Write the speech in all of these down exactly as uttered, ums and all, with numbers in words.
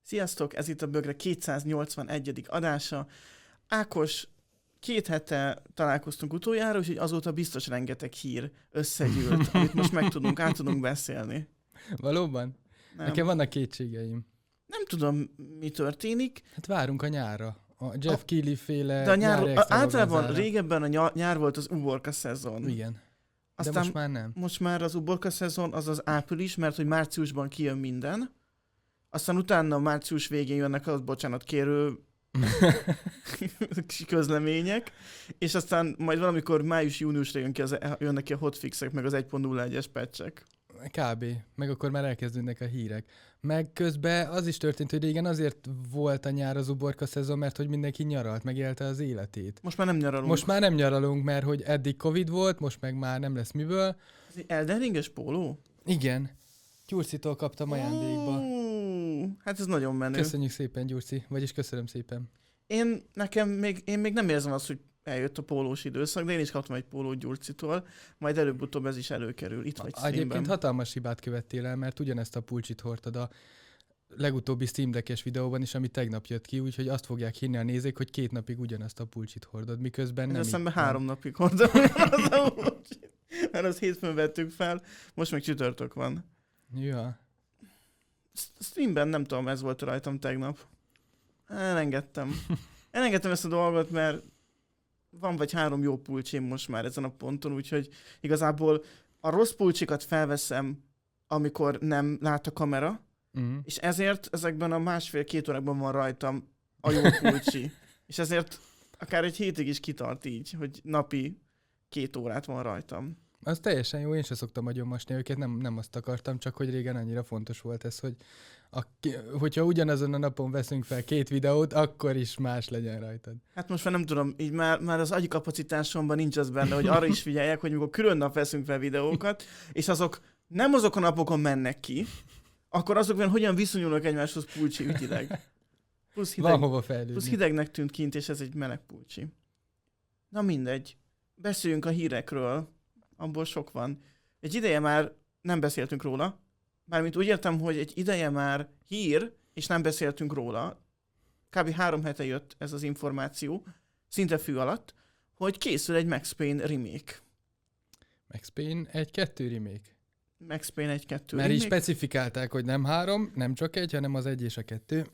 Sziasztok, ez itt a Bögre kétszáznyolcvanegyedik adása. Ákos, két hete találkoztunk utoljára, úgyhogy azóta biztos rengeteg hír összegyűlt, amit most meg tudunk, át tudunk beszélni. Valóban? Nem. Nekem vannak kétségeim. Nem tudom, mi történik. Hát várunk a nyárra. A Jeff A... Keighley féle De a nyár, nyári a, általában extravaganzára. régebben a nyár, nyár volt az uborka szezon. Igen. Aztán de most már nem. Most már az uborka szezon az az április, mert hogy márciusban kijön minden. Aztán utána március végén jönnek az bocsánat kérő közlemények, és aztán majd valamikor május-júniusra jön ki az, jönnek ki a hotfixek, meg az egy pont nulla egyes patchek. Kb. Meg akkor már elkezdődnek a hírek. Meg közben az is történt, hogy régen azért volt a nyár az uborka szezon, mert hogy mindenki nyaralt, megélte az életét. Most már nem nyaralunk. Most már nem nyaralunk, mert hogy eddig Covid volt, most meg már nem lesz miből. Ez egy Elden Ringes póló? Igen. Gyurcitól kaptam ajándékba. Uh, hát ez nagyon menő. Köszönjük szépen, Gyurci. Vagyis köszönöm szépen. Én, nekem még, én még nem érzem azt, hogy eljött a pólós időszak, de én is kaptam egy pólót Gyurcitól, majd előbb-utóbb ez is előkerül. Itt vagy Steamben. Egyébként hatalmas hibát követtél el, mert ugyanezt a pulcsit hordtad a legutóbbi Steam Deck-es videóban is, ami tegnap jött ki, úgyhogy azt fogják hinni a nézők, hogy két napig ugyanezt a pulcsit hordod, miközben nem. Ez eszembe három napig hordom az a pulcsit. Mert azt hétfőn vettük fel, most meg csütörtök van. Ja. Streamben nem tudom, ez volt rajtam tegnap. Elengedtem. Elengedtem ezt a dolgot, mert van vagy három jó pulcsim most már ezen a ponton, úgyhogy igazából a rossz pulcsikat felveszem, amikor nem lát a kamera, uh-huh. és ezért ezekben a másfél-két órákban van rajtam a jó pulcsi. És ezért akár egy hétig is kitart így, hogy napi két órát van rajtam. Az teljesen jó, én sem szoktam agyonmasni őket, nem, nem azt akartam, csak hogy régen annyira fontos volt ez, hogy a, hogyha ugyanazon a napon veszünk fel két videót, akkor is más legyen rajtad. Hát most már nem tudom, így már, már az agyi kapacitásomban nincs az benne, hogy arra is figyeljek, hogy mikor külön nap veszünk fel videókat, és azok nem azok a napokon mennek ki, akkor azokban hogyan viszonyulnak egymáshoz pulcsi ügyileg. Plusz hideg, van hova fejlődni. Plusz hidegnek tűnt kint, és ez egy meleg pulcsi. Na mindegy. Beszéljünk a hírekről. Abból sok van. Egy ideje már nem beszéltünk róla. Mármint úgy értem, hogy egy ideje már hír, és nem beszéltünk róla. Kb. három hete jött ez az információ, szinte fű alatt, hogy készül egy Max Payne remake. Max Payne egy kettő remake. Max Payne egy kettő Mert remake. így specifikálták, hogy nem három, nem csak egy, hanem az egy és a kettő.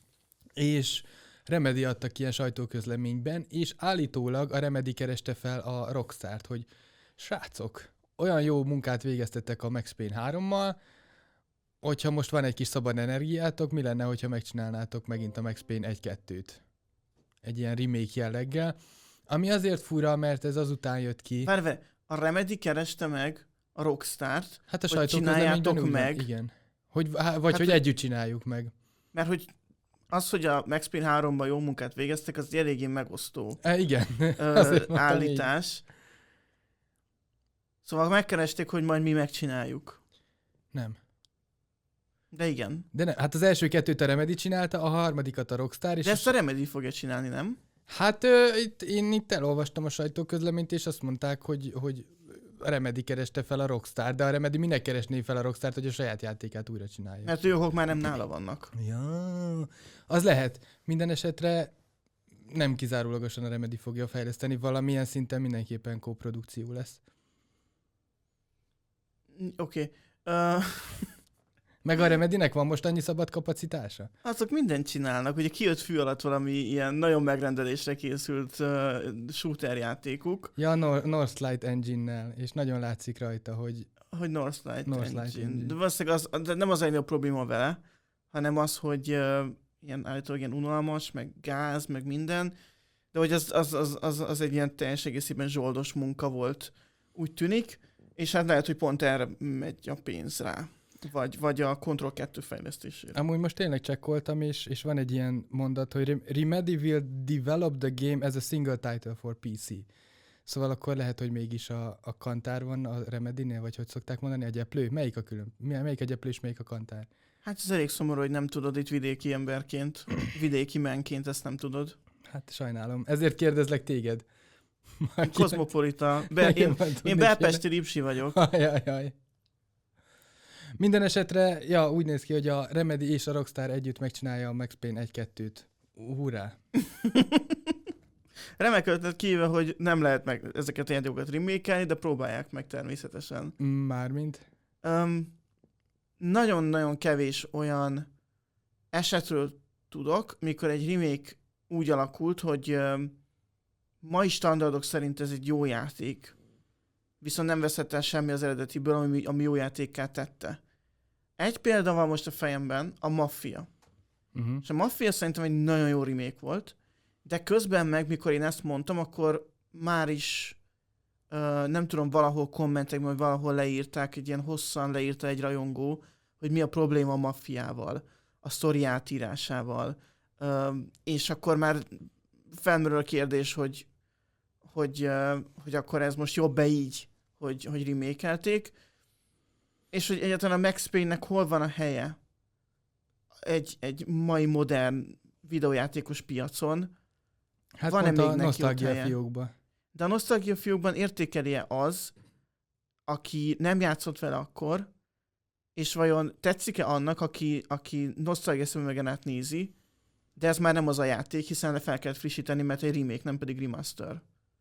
És Remedy adtak ilyen sajtóközleményben, és állítólag a Remedy kereste fel a Rockstart, hogy srácok, olyan jó munkát végeztettek a Max Payne hárommal, hogyha most van egy kis szabad energiátok, mi lenne, hogyha megcsinálnátok megint a Max Payne egy kettőt? Egy ilyen remake jelleggel, ami azért fura, mert ez azután jött ki. Várj, a Remedy kereste meg a Rockstart, hát a hogy csináljátok meg. Igen. Hogy, vagy hát, hogy együtt csináljuk meg. Mert hogy az, hogy a Max Payne háromban jó munkát végeztek, az eléggé megosztó e, igen. ö, állítás. Így. Szóval megkeresték, hogy majd mi megcsináljuk. Nem. De igen. De nem. Hát az első kettőt a Remedy csinálta, a harmadikat a Rockstar. És de ezt a Remedy fogja csinálni, nem? Hát ö, itt, én itt elolvastam a sajtóközleményt, és azt mondták, hogy, hogy a Remedy kereste fel a Rockstar, de a Remedy minek keresné fel a Rockstart, hogy a saját játékát újra csinálja. Mert ők már nem nála vannak. Ja, az lehet. Minden esetre nem kizárólagosan a Remedy fogja fejleszteni, valamilyen szinten mindenképpen kóprodukció lesz. Oké. Okay. Uh... Meg a Remedynek van most annyi szabad kapacitása? Azok mindent csinálnak. Ugye kijött fű alatt valami ilyen nagyon megrendelésre készült uh, shooter játékuk. Ja, Nor- Northlight Engine-nel, és nagyon látszik rajta, hogy... Hogy Northlight, Northlight Engine. Engine. De valószínűleg az, de nem az a probléma vele, hanem az, hogy uh, ilyen állítólag ilyen unalmas, meg gáz, meg minden, de hogy az, az, az, az, az egy ilyen teljes egészében zsoldos munka volt, úgy tűnik, és hát lehet, hogy pont erre megy a pénz rá. Vagy, vagy a Control kettő fejlesztésére. Amúgy most tényleg csekkoltam, és, és van egy ilyen mondat, hogy Remedy will develop the game as a single title for pé cé. Szóval akkor lehet, hogy mégis a, a kantár van a Remedynél, vagy hogy szokták mondani, a gyeplő? Melyik a külön? Melyik a gyeplő és melyik a kantár? Hát ez elég szomorú, hogy nem tudod itt vidéki emberként, vidéki menként, ezt nem tudod. Hát sajnálom. Ezért kérdezlek téged. Kozmopolita. Be, én én belpesti Lipsi vagyok. Ajajaj. Minden esetre, ja, úgy néz ki, hogy a Remedy és a Rockstar együtt megcsinálja a Max Payne egy-kettőt. Hurrá! Remek ötlet kívül, hogy nem lehet meg ezeket a játékokat remake-elni, de próbálják meg természetesen. Mármint? Um, nagyon-nagyon kevés olyan esetről tudok, mikor egy remake úgy alakult, hogy um, mai standardok szerint ez egy jó játék, viszont nem veszett el semmi az eredetiből, ami, ami jó játékká tette. Egy példa van most a fejemben, a Mafia. Uh-huh. És a Mafia szerintem egy nagyon jó remake volt, de közben meg, mikor én ezt mondtam, akkor már is uh, nem tudom, valahol kommentekben, vagy valahol leírták, egy ilyen hosszan leírta egy rajongó, hogy mi a probléma a Mafiával, a sztori átírásával. Uh, és akkor már felmerül a kérdés, hogy, hogy, uh, hogy akkor ez most jobb-e így, hogy, hogy remake-elték, és hogy egyáltalán a Max Payne-nek hol van a helye egy, egy mai modern videójátékos piacon. Hát van-e pont még a nosztalgia fiókban. De a nosztalgia fiókban értékelje az, aki nem játszott vele akkor, és vajon tetszik-e annak, aki, aki nosztalgia szemüvegen át nézi, de ez már nem az a játék, hiszen fel kellett frissíteni, mert egy remake, nem pedig remaster.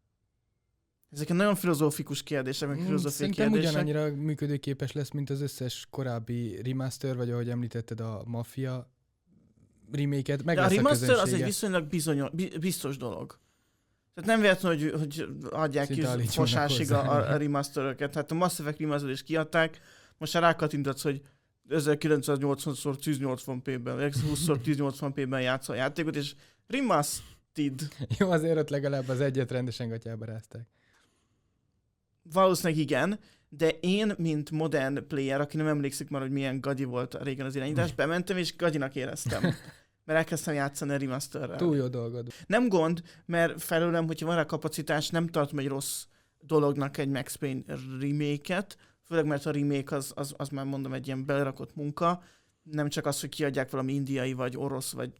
Ezek nagyon filozófikus kérdések, meg filozófiai Szerintem kérdések. ugyanannyira működőképes lesz, mint az összes korábbi remaster, vagy ahogy említetted a Mafia remake-et. Meg de lesz a remaster a az egy viszonylag bizonyos, biztos dolog. Tehát nem véletlen, hogy, hogy adják Szinte ki fosásig a, a remasteröket. Hát a Mass Effect remaster is kiadták, most már rákattintatsz, hogy ezerkilencszáznyolcvan szor ezernyolcvan pé-ben, vagy húsz szor ezernyolcvan pé-ben játszol a játékot, és remastered. Jó, azért ott legalább az egyet rendesen gatyába rázták. Valószínűleg igen, de én, mint modern player, aki nem emlékszik már, hogy milyen gagyi volt régen az irányítás, bementem és gagyinak éreztem. Mert elkezdtem játszani a remasterrel. Túl jó dolgod. Nem gond, mert felőlem, hogyha van rá kapacitás, nem tartom egy rossz dolognak egy Max Payne remake-et, főleg mert a remake az, az, az már mondom egy ilyen belerakott munka, nem csak az, hogy kiadják valami indiai, vagy orosz, vagy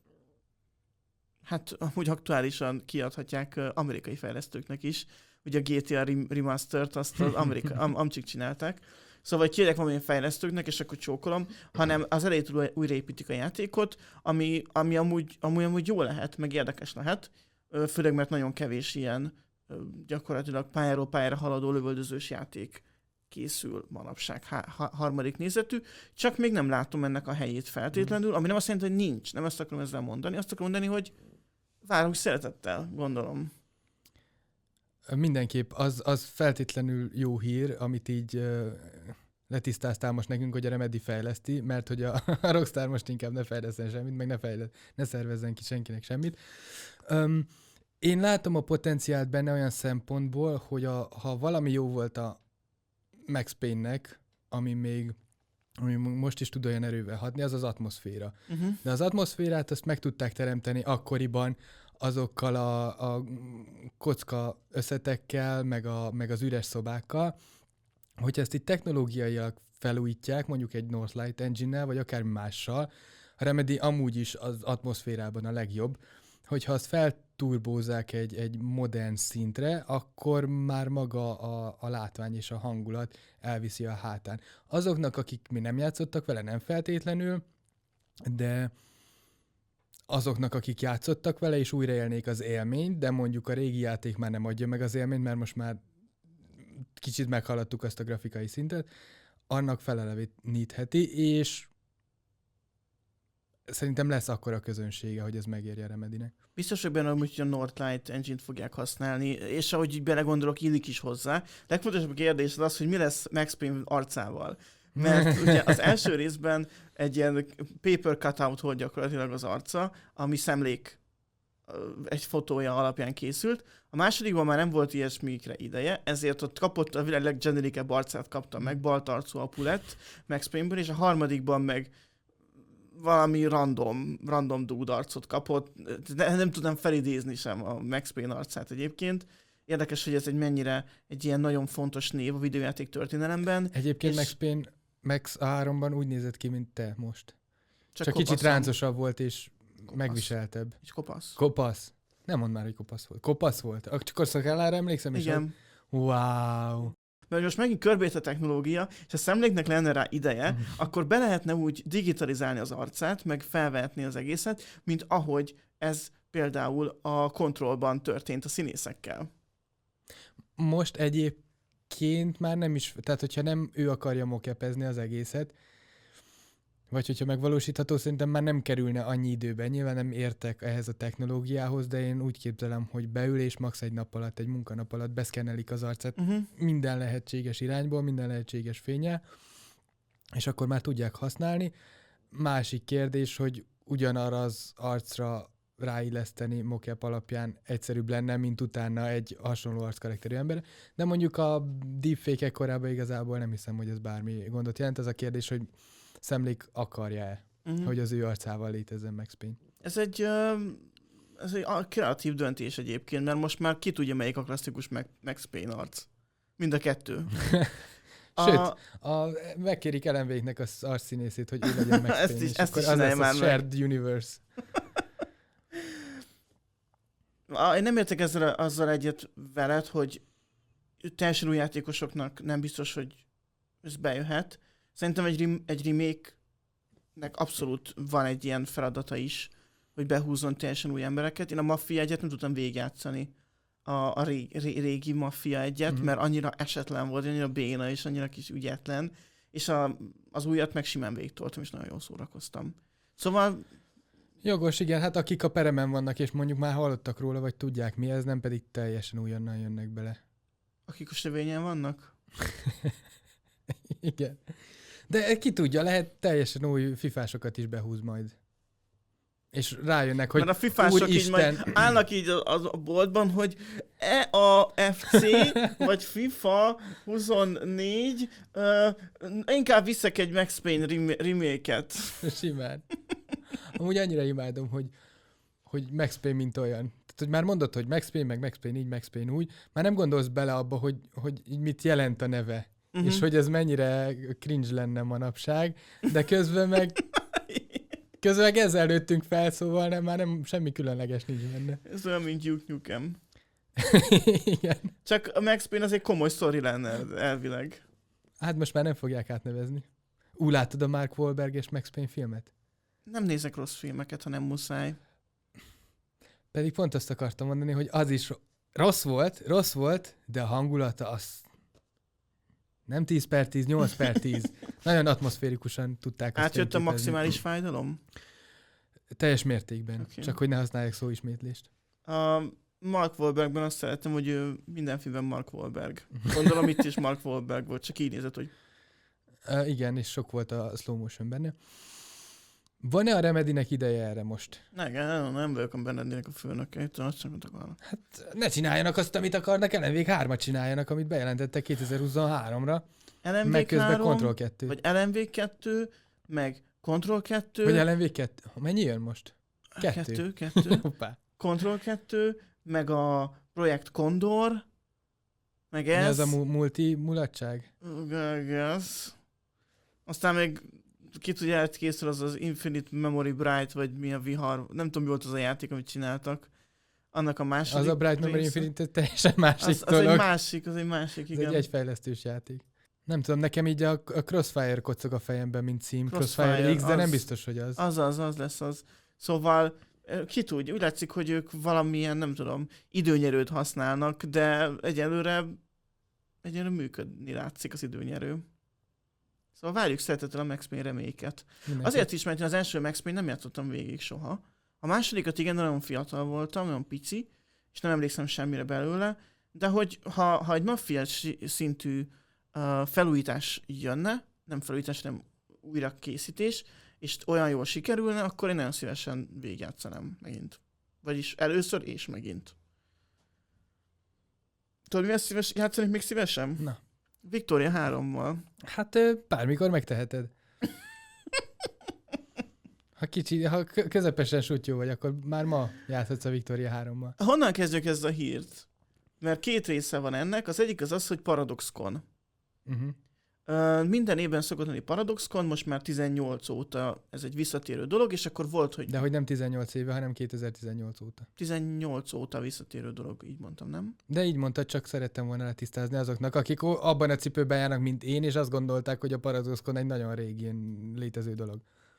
hát amúgy aktuálisan kiadhatják amerikai fejlesztőknek is. Ugye a gé té á remastert azt az amerikai, am, amcsik csinálták. Szóval kiadják valamilyen fejlesztőknek, és akkor csókolom, hanem az elejétől újraépítik a játékot, ami, ami amúgy, amúgy, amúgy jó lehet, meg érdekes lehet, főleg mert nagyon kevés ilyen gyakorlatilag pályáról pályára haladó lövöldözős játék készül manapság há- ha- harmadik nézetű, csak még nem látom ennek a helyét feltétlenül, ami nem azt jelenti, hogy nincs, nem azt akarom ezzel mondani, azt akarom mondani, hogy várunk szeretettel, gondolom. Mindenképp, az, az feltétlenül jó hír, amit így uh, letisztáztál most nekünk, hogy a Remedy fejleszti, mert hogy a, a Rockstar most inkább ne fejleszten semmit, meg ne, fejleszt, ne szervezzen ki senkinek semmit. Um, én látom a potenciált benne olyan szempontból, hogy a, ha valami jó volt a Max Payne-nek, ami még ami most is tud olyan erővel hatni, az az atmoszféra. Uh-huh. De az atmoszférát azt meg tudták teremteni akkoriban, azokkal a, a kocka összetekkel, meg, a, meg az üres szobákkal, hogyha ezt itt technológiailag felújítják, mondjuk egy Northlight engine-nel, vagy akár mással, a Remedy amúgy is az atmoszférában a legjobb, hogyha azt felturbózzák egy, egy modern szintre, akkor már maga a, a látvány és a hangulat elviszi a hátán. Azoknak, akik mi nem játszottak vele, nem feltétlenül, de azoknak, akik játszottak vele, és újraélnék az élményt, de mondjuk a régi játék már nem adja meg az élményt, mert most már kicsit meghaladtuk azt a grafikai szintet, annak felelevenítheti, és szerintem lesz akkora közönsége, hogy ez megérje a Remedynek. Biztos, hogy benne, hogy a Northlight engine-t fogják használni, és ahogy így belegondolok, illik is hozzá. Legfontosabb kérdés az az, hogy mi lesz Max Payne arcával. Mert ugye az első részben egy ilyen paper cutout volt gyakorlatilag az arca, ami szemlék egy fotója alapján készült. A másodikban már nem volt ilyesmikre ideje, ezért ott kapott a világ leggenerikebb arcát kapta meg, baltarcú apu lett Max Payne-ből, és a harmadikban meg valami random, random dude arcot kapott. De nem tudtam felidézni sem a Max Payne arcát egyébként. Érdekes, hogy ez egy mennyire egy ilyen nagyon fontos név a videójáték történelemben. Egyébként és Max Payne Max háromban úgy nézett ki, mint te most. Csak, Csak kicsit kopaszom. ráncosabb volt, és kopasz. Megviseltebb. És kopasz. Kopasz. Nem mondd már, hogy kopasz volt. Kopasz volt. Csak a szakállára emlékszem? Igen. És wow. mert most megint körbét a technológia, és ha szemléknek lenne rá ideje, akkor be lehetne úgy digitalizálni az arcát, meg felvehetni az egészet, mint ahogy ez például a Controlban történt a színészekkel. Most egyébként már nem is, tehát hogyha nem ő akarja mokepezni az egészet, vagy hogyha megvalósítható, szerintem már nem kerülne annyi időben. Nyilván nem értek ehhez a technológiához, de én úgy képzelem, hogy beül és max egy nap alatt, egy munkanap alatt beszkennelik az arcát uh-huh. minden lehetséges irányból, minden lehetséges fénnyel, és akkor már tudják használni. Másik kérdés, hogy ugyanarra az arcra ráilleszteni mocap alapján egyszerűbb lenne, mint utána egy hasonló arckarakterű ember. De mondjuk a deepfake-ek korában igazából nem hiszem, hogy ez bármi gondot jelent. Ez a kérdés, hogy szemlék akarja-e, uh-huh. hogy az ő arcával létezzen Max Payne. Ez egy, uh, ez egy kreatív döntés egyébként, mert most már ki tudja, melyik a klasszikus Max Payne arc. Mind a kettő. Sőt, a... A, megkérik Alan Wake-nek az arcszínészét, hogy ő legyen Max Payne, és akkor az lesz a shared universe. Én nem értek ezzel azzal egyet veled, hogy teljesen új játékosoknak nem biztos, hogy ez bejöhet. Szerintem egy, rem- egy remake-nek abszolút van egy ilyen feladata is, hogy behúzzon teljesen új embereket. Én a Mafia egyet nem tudtam végigjátszani, a, a ré- ré- régi Mafia egyet, mm-hmm. mert annyira esetlen volt, annyira béna és annyira kis ügyetlen, és a, az újat meg simán végigtoltam, és nagyon jól szórakoztam. Szóval... Jogos, igen, hát akik a peremen vannak, és mondjuk már hallottak róla, vagy tudják mi ez, nem pedig teljesen újonnan jönnek bele. Akik a sövényen vannak? Igen. De ki tudja, lehet teljesen új fifásokat is behúz majd. És rájönnek, hogy mert a fifások így majd állnak így a, a boltban, hogy E A F C vagy FIFA huszonnégy, uh, inkább viszek egy Max Payne remake-et. Simán. Amúgy annyira imádom, hogy, hogy Max Payne mint olyan. Tehát, hogy már mondod, hogy Max Payne, meg Max Payne így, Max Payne úgy, már nem gondolsz bele abba, hogy, hogy mit jelent a neve. Uh-huh. És hogy ez mennyire cringe lenne manapság, de közben meg közben meg ezzel nőttünk fel, szóval nem, már nem semmi különleges nincs benne. Ez olyan, mint Duke Nukem. Igen. Csak a Max Payne az egy komoly sztori lenne elvileg. Hát most már nem fogják átnevezni. Ú, láttad a Mark Wahlberg és Max Payne filmet? Nem nézek rossz filmeket, ha nem muszáj. Pedig pont azt akartam mondani, hogy az is rossz volt, rossz volt, de a hangulata az nem tíz per tíz, nyolc per tíz. Nagyon atmoszférikusan tudták azt átjött a maximális fájdalom? Teljes mértékben. Okay. Csak hogy ne használják szóismétlést. A Mark Wahlbergben azt szeretem, hogy ő minden filmben Mark Wahlberg. Gondolom itt is Mark Wahlberg volt, csak így nézett, hogy... Uh, igen, és sok volt a slow motion benne. Van-e a Remedynek ideje erre most? Ne, nem, nem vagyok a Benedének a főnöke, itt azt sem akarnak. Hát ne csináljanak azt, amit akarnak, Alan Wake hármat csináljanak, amit bejelentettek kétezer-huszonháromra. meg közben Control kettő. Vagy Alan Wake kettő, meg Control kettő. Vagy Alan Wake kettő. Mennyi jön most? Kettő. Kettő, kettő. Control kettő, meg a Projekt Condor, meg ez. Mi az a mu- multi mulatság? Ez. Aztán még ki tudja, készül az az Infinite Memory Bright, vagy mi a vihar, nem tudom, mi volt az a játék, amit csináltak. Annak a második Az a Bright része. Memory Infinite teljesen másik az, az dolog. egy másik, az egy másik, igen. Ez egy egyfejlesztős játék. Nem tudom, nekem így a, a Crossfire kocog a fejemben, mint cím. Crossfire, Crossfire X, de az, nem biztos, hogy az. Az, az, az lesz az. Szóval ki tudja, úgy látszik, hogy ők valamilyen, nem tudom, időnyerőt használnak, de egyelőre, egyelőre működni látszik az időnyerő. Szóval várjuk szeretettel a Max Payne reméket. Azért is, mert én az első Max Payne nem játszottam végig soha. A másodikat igen, nagyon fiatal voltam, nagyon pici, és nem emlékszem semmire belőle, de hogy ha, ha egy Mafia szintű uh, felújítás jönne, nem felújítás, hanem újrakészítés, és olyan jól sikerülne, akkor én nagyon szívesen végigjátszanám megint. Vagyis először és megint. Tudod, mivel szíves, játszanék még szívesen? Na. Victoria hárommal. Hát bármikor megteheted. Ha kicsi, ha közepesen sutyó vagy, akkor már ma játszhatsz a Victoria hárommal. Honnan kezdjük ezt a hírt? Mert két része van ennek. Az egyik az az, hogy ParadoxCon. Uh-huh. Uh, minden évben szokott lenni ParadoxCon, most már tizennyolc óta ez egy visszatérő dolog, és akkor volt, hogy... De hogy nem tizennyolc éve, hanem kétezer-tizennyolc óta. tizennyolc óta visszatérő dolog, így mondtam, nem? De így mondtad, csak szerettem volna letisztázni azoknak, akik abban a cipőben járnak, mint én, és azt gondolták, hogy a ParadoxCon egy nagyon régi létező dolog.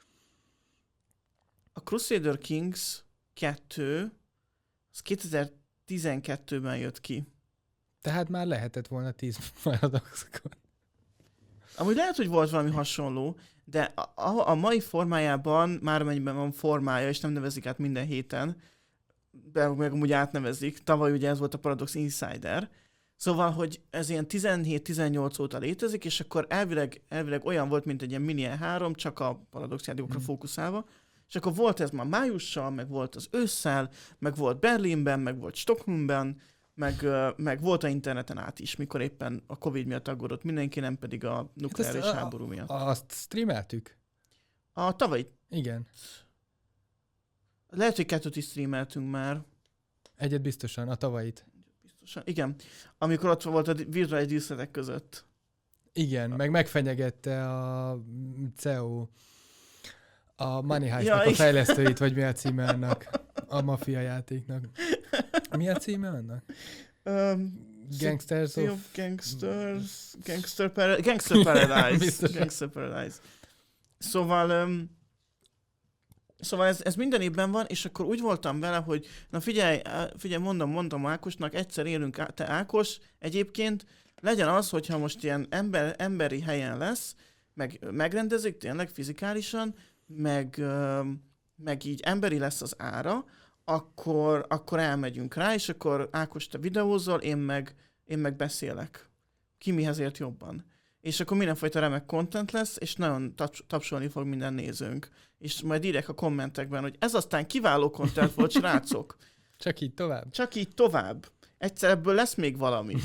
A Crusader Kings kettő, az kétezer-tizenkettőben jött ki. Tehát már lehetett volna tíz ParadoxCon. Amúgy lehet, hogy volt valami hasonló, de a, a mai formájában, már mennyiben van formája, és nem nevezik át minden héten, de meg amúgy átnevezik. Tavaly ugye ez volt a Paradox Insider. Szóval, hogy ez ilyen tizenhét-tizennyolc óta létezik, és akkor elvileg, elvileg olyan volt, mint egy ilyen mini E három, csak a Paradox játékokra mm. fókuszálva. És akkor volt ez már májussal, meg volt az ősszel, meg volt Berlinben, meg volt Stockholmban, meg, meg volt a interneten át is, mikor éppen a Covid miatt aggódott mindenki, nem pedig a nukleáris hát háború miatt. A, azt streameltük? A tavaly. Igen. Lehet, hogy kettőt is streameltünk már. Egyet biztosan, a tavalyit. Biztosan, igen. Amikor ott volt a virtuális díszletek között. Igen, a... meg megfenyegette a cé e o a Money Heist-nak ja, a fejlesztőit, vagy mi a címe annak? A maffia játéknak. Mi a címe annak? Um, Gangsters of... of... Gangsters... Gangster, para... Gangster Paradise. Gangster Paradise. Szóval... Um, szóval ez, ez minden évben van, és akkor úgy voltam vele, hogy na figyelj, figyelj, mondom, mondom Ákosnak, egyszer élünk, te Ákos, egyébként legyen az, hogyha most ilyen ember, emberi helyen lesz, meg megrendezik tényleg fizikálisan, meg, meg így emberi lesz az ára, akkor, akkor elmegyünk rá, és akkor Ákos, te videózol, én meg, én meg beszélek. Ki mihez ért jobban. És akkor mindenfajta remek content lesz, és nagyon taps- tapsolni fog minden nézőnk. És majd írják a kommentekben, hogy ez aztán kiváló content volt, srácok. Csak így tovább. Csak így tovább. Egyszer ebből lesz még valami.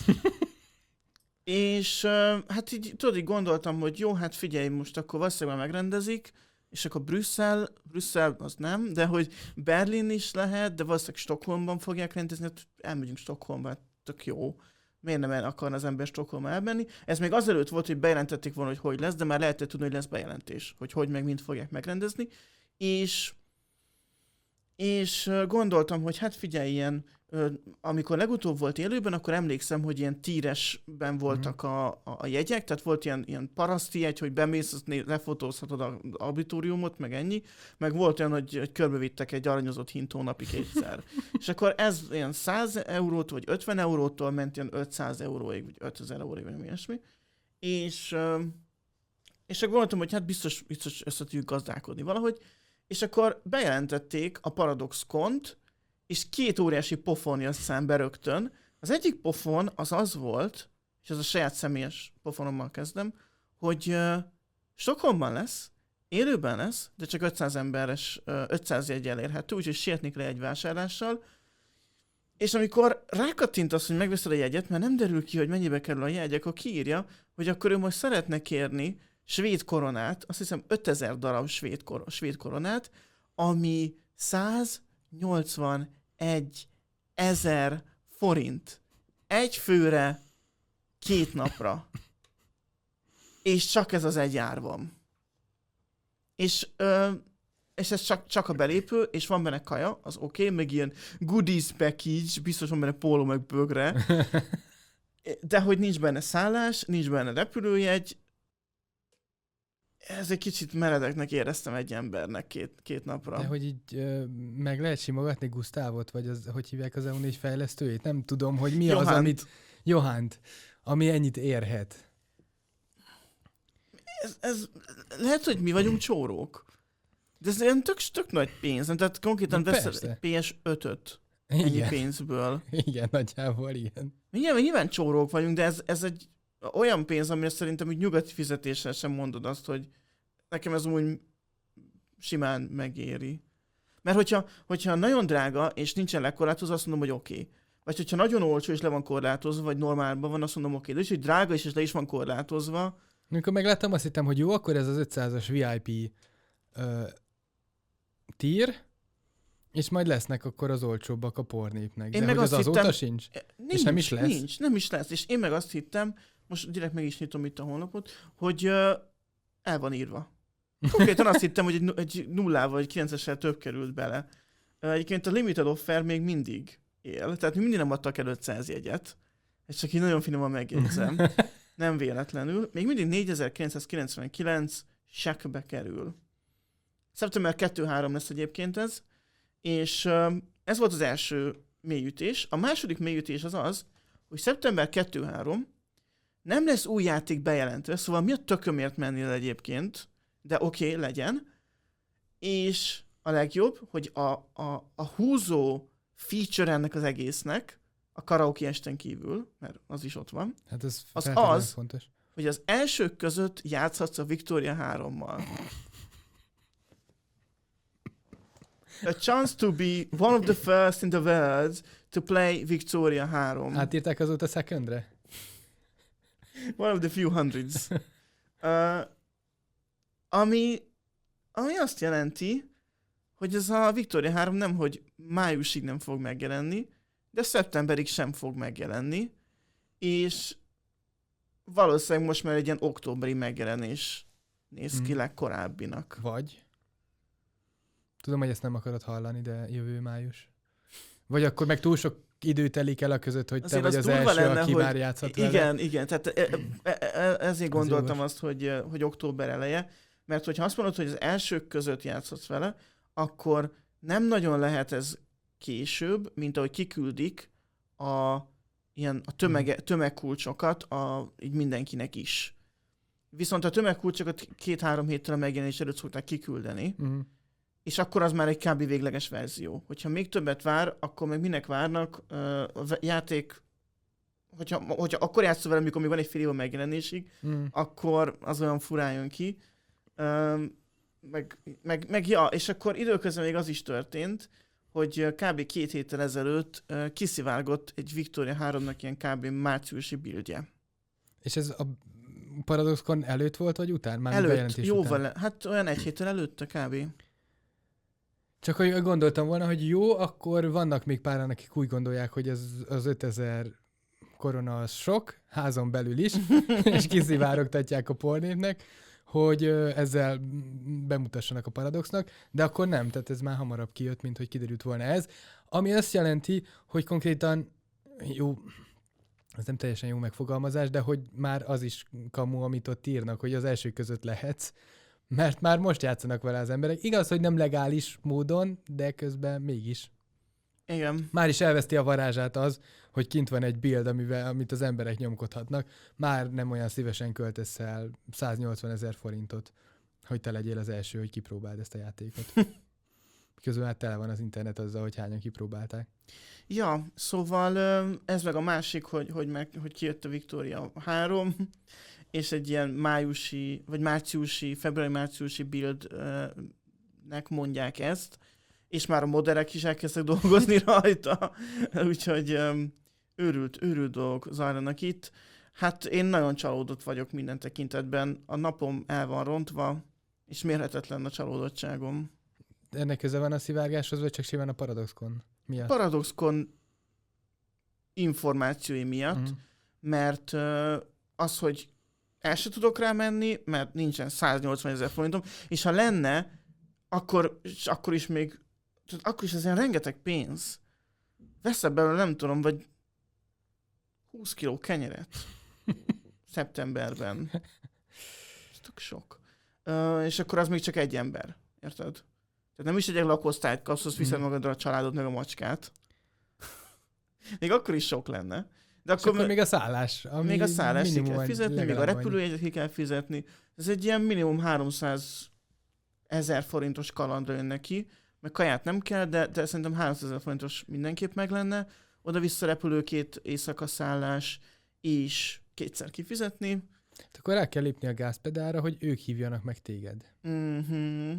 És hát így, tudod, így gondoltam, hogy jó, hát figyelj, most akkor valószínűleg megrendezik, és akkor Brüsszel, Brüsszel az nem, de hogy Berlin is lehet, de valószínűleg Stockholmban fogják rendezni, hát elmegyünk Stockholmba, tök jó. Miért nem akarna az ember Stockholmba elmenni? Ez még azelőtt volt, hogy bejelentették volna, hogy hogy lesz, de már lehetett tudni, hogy lesz bejelentés, hogy hogy meg mind fogják megrendezni. És, és gondoltam, hogy hát figyelj, ilyen, amikor legutóbb volt élőben, akkor emlékszem, hogy ilyen tíresben voltak a, a, a jegyek, tehát volt ilyen, ilyen paraszti jegy, hogy bemész, lefotózhatod az auditoriumot, meg ennyi, meg volt olyan, hogy, hogy körbevittek egy aranyozott hintó napi kétszer. És akkor ez ilyen száz eurót, vagy ötven eurótól ment ilyen ötszáz euróig, vagy ötezer euróig, vagy ilyesmi. És, és akkor gondoltam, hogy hát biztos, biztos össze tudjuk gazdálkodni valahogy. És akkor bejelentették a ParadoxCont, és két óriási pofon jött szembe rögtön. Az egyik pofon az az volt, és ez a saját személyes pofonommal kezdem, hogy uh, Stockholmban lesz, élőben lesz, de csak ötszáz emberes, uh, ötszáz jegy elérhető, úgyhogy sietni le egy vásárlással. És amikor rákattintasz, hogy megveszed a jegyet, mert nem derül ki, hogy mennyibe kerül a jegy, akkor kiírja, hogy akkor ő most szeretne kérni svéd koronát, azt hiszem ötezer darab svéd, kor- svéd koronát, ami száznyolcvanegy ezer forint. Egy főre, két napra. És csak ez az egy ár van. És, ö, és ez csak, csak a belépő, és van benne kaja, az oké, okay, meg ilyen goodies package, biztos van benne póló meg bögre, de hogy nincs benne szállás, nincs benne repülőjegy, ez egy kicsit meredeknek éreztem egy embernek két, két napra. De hogy így ö, meg lehet simogatni Gusztávot, vagy az, hogy hívják az E U négy fejlesztőjét? Nem tudom, hogy mi Johannt. az, amit... Johannt, ami ennyit érhet. Ez, ez, lehet, hogy mi vagyunk csórók. De ez ilyen tök, tök nagy pénz, nem? Tehát konkrétan veszel egy P S ötöt ennyi pénzből. Igen, nagyjából ilyen. Nyilván, nyilván csórók vagyunk, de ez, ez egy olyan pénz, amire szerintem hogy nyugati fizetéssel sem mondod azt, hogy nekem ez úgy simán megéri. Mert hogyha, hogyha nagyon drága, és nincsen lekorlátozva, azt mondom, hogy oké. Okay. Vagy hogyha nagyon olcsó, és le van korlátozva, vagy normálban van, azt mondom, oké. Okay. De is, hogy drága is, és le is van korlátozva. Amikor megláttam, azt hittem, hogy jó, akkor ez az ötszázas V I P ö, tier, és majd lesznek akkor az olcsóbbak a pornépnek. Én De meg hogy azt az hittem, azóta sincs? Nincs, és nem is lesz? Nincs, nem is lesz. És én meg azt hittem, most direkt meg is nyitom itt a honlapot, hogy uh, el van írva. Konkrétan azt hittem, hogy egy, egy nullával vagy kilencessel több került bele. Uh, egyébként a limited offer még mindig él, tehát mindig nem adtak el ötszáz jegyet. Ezt csak így nagyon finoman megjegyzem. Nem véletlenül. Még mindig négyezer-kilencszázkilencvenkilenc sekkbe kerül. szeptember kettő-három lesz egyébként ez, és uh, ez volt az első mélyütés. A második mélyütés az az, hogy szeptember kettő-három nem lesz új játék bejelentve, szóval mi a tökömért mennél egyébként, de oké, okay, legyen. És a legjobb, hogy a, a, a húzó feature ennek az egésznek, a karaoke esten kívül, mert az is ott van, hát ez az az, fontos. Hogy az elsők között játszhatsz a Victoria hárommal. A chance to be one of the first in the world to play Victoria három. Átírták azóta secondre? One of the few hundreds. Uh, ami, ami azt jelenti, hogy ez a Victoria három nem, hogy májusig nem fog megjelenni, de szeptemberig sem fog megjelenni, és valószínűleg most már egy ilyen októberi megjelenés néz ki hmm. legkorábbinak. Vagy? Tudom, hogy ezt nem akarod hallani, de jövő május. Vagy akkor meg túl sok idő telik el a között, hogy azért te vagy az, az első, lenne, aki már játszott igen, vele. Igen, igen. Tehát e, e, e, ezért gondoltam azt, hogy, hogy október eleje, mert hogyha azt mondod, hogy az elsők között játszott vele, akkor nem nagyon lehet ez később, mint ahogy kiküldik a, ilyen, a tömege, tömegkulcsokat a, így mindenkinek is. Viszont a tömegkulcsokat két-három héttel a megjelenés előtt szokták kiküldeni, uh-huh. és akkor az már egy kb. Végleges verzió. Hogyha még többet vár, akkor meg minek várnak uh, a játék, hogyha, hogyha akkor játszol vele, amikor még van egy fél év a megjelenésig, uh-huh. akkor az olyan furán jön ki. Uh, meg, meg, meg ja, és akkor időközben még az is történt, hogy kb. Két héttel ezelőtt uh, kiszivárgott egy Victoria háromnak ilyen kb. Márciusi buildje. És ez a Paradoxkon előtt volt, vagy után? Már előtt, jóval, után? Hát olyan egy héttel előtte kb. Csak hogy gondoltam volna, hogy jó, akkor vannak még páran, akik úgy gondolják, hogy ez az ötezer korona az sok, házon belül is, és kiszivárogtatják a pornépnek, hogy ezzel bemutassanak a Paradoxnak, de akkor nem, tehát ez már hamarabb kijött, mint hogy kiderült volna ez. Ami azt jelenti, hogy konkrétan jó, ez nem teljesen jó megfogalmazás, de hogy már az is kamu, amit ott írnak, hogy az első között lehetsz, mert már most játszanak vele az emberek. Igaz, hogy nem legális módon, de közben mégis. Igen. Már is elveszti a varázsát az, hogy kint van egy build, amivel, amit az emberek nyomkodhatnak. Már nem olyan szívesen költesz el száznyolcvanezer forintot, hogy te legyél az első, hogy kipróbáld ezt a játékot. Közben már tele van az internet azzal, hogy hányan kipróbálták. Ja, szóval ez meg a másik, hogy, hogy, meg, hogy kijött a Victoria három, és egy ilyen májusi, vagy márciusi, februári-márciusi buildnek mondják ezt, és már a moderek is elkezdtek dolgozni rajta, úgyhogy um, őrült, őrült dolgok zajlanak itt. Hát én nagyon csalódott vagyok minden tekintetben, a napom el van rontva, és mérhetetlen a csalódottságom. Ennek köze van a szivárgáshoz, vagy csak simán a Paradoxkon miatt? Paradoxkon információi miatt, uh-huh. mert uh, az, hogy el se tudok rá menni, mert nincsen száznyolcvanezer forintom, és ha lenne, akkor, akkor is még akkor is ez ilyen rengeteg pénz. Veszek belőle, nem tudom, vagy húsz kiló kenyeret szeptemberben. Ez tök sok. Uh, és akkor az még csak egy ember. Érted? Tehát nem is egy lakosztályt kapsz, azt viszed magadra a családod meg a macskát. még akkor is sok lenne. De akkor, akkor még a szállás. Ami még a szállás ki kell fizetni, még a repülőjegyet ki kell fizetni. Ez egy ilyen minimum háromszázezer forintos kalandra jön neki, meg kaját nem kell, de, de szerintem háromszázezer forintos mindenképp meg lenne. Oda-vissza repülő, két éjszaka szállás, és kétszer kifizetni. Akkor rá kell lépni a gázpedálra, hogy ők hívjanak meg téged. Mm-hmm.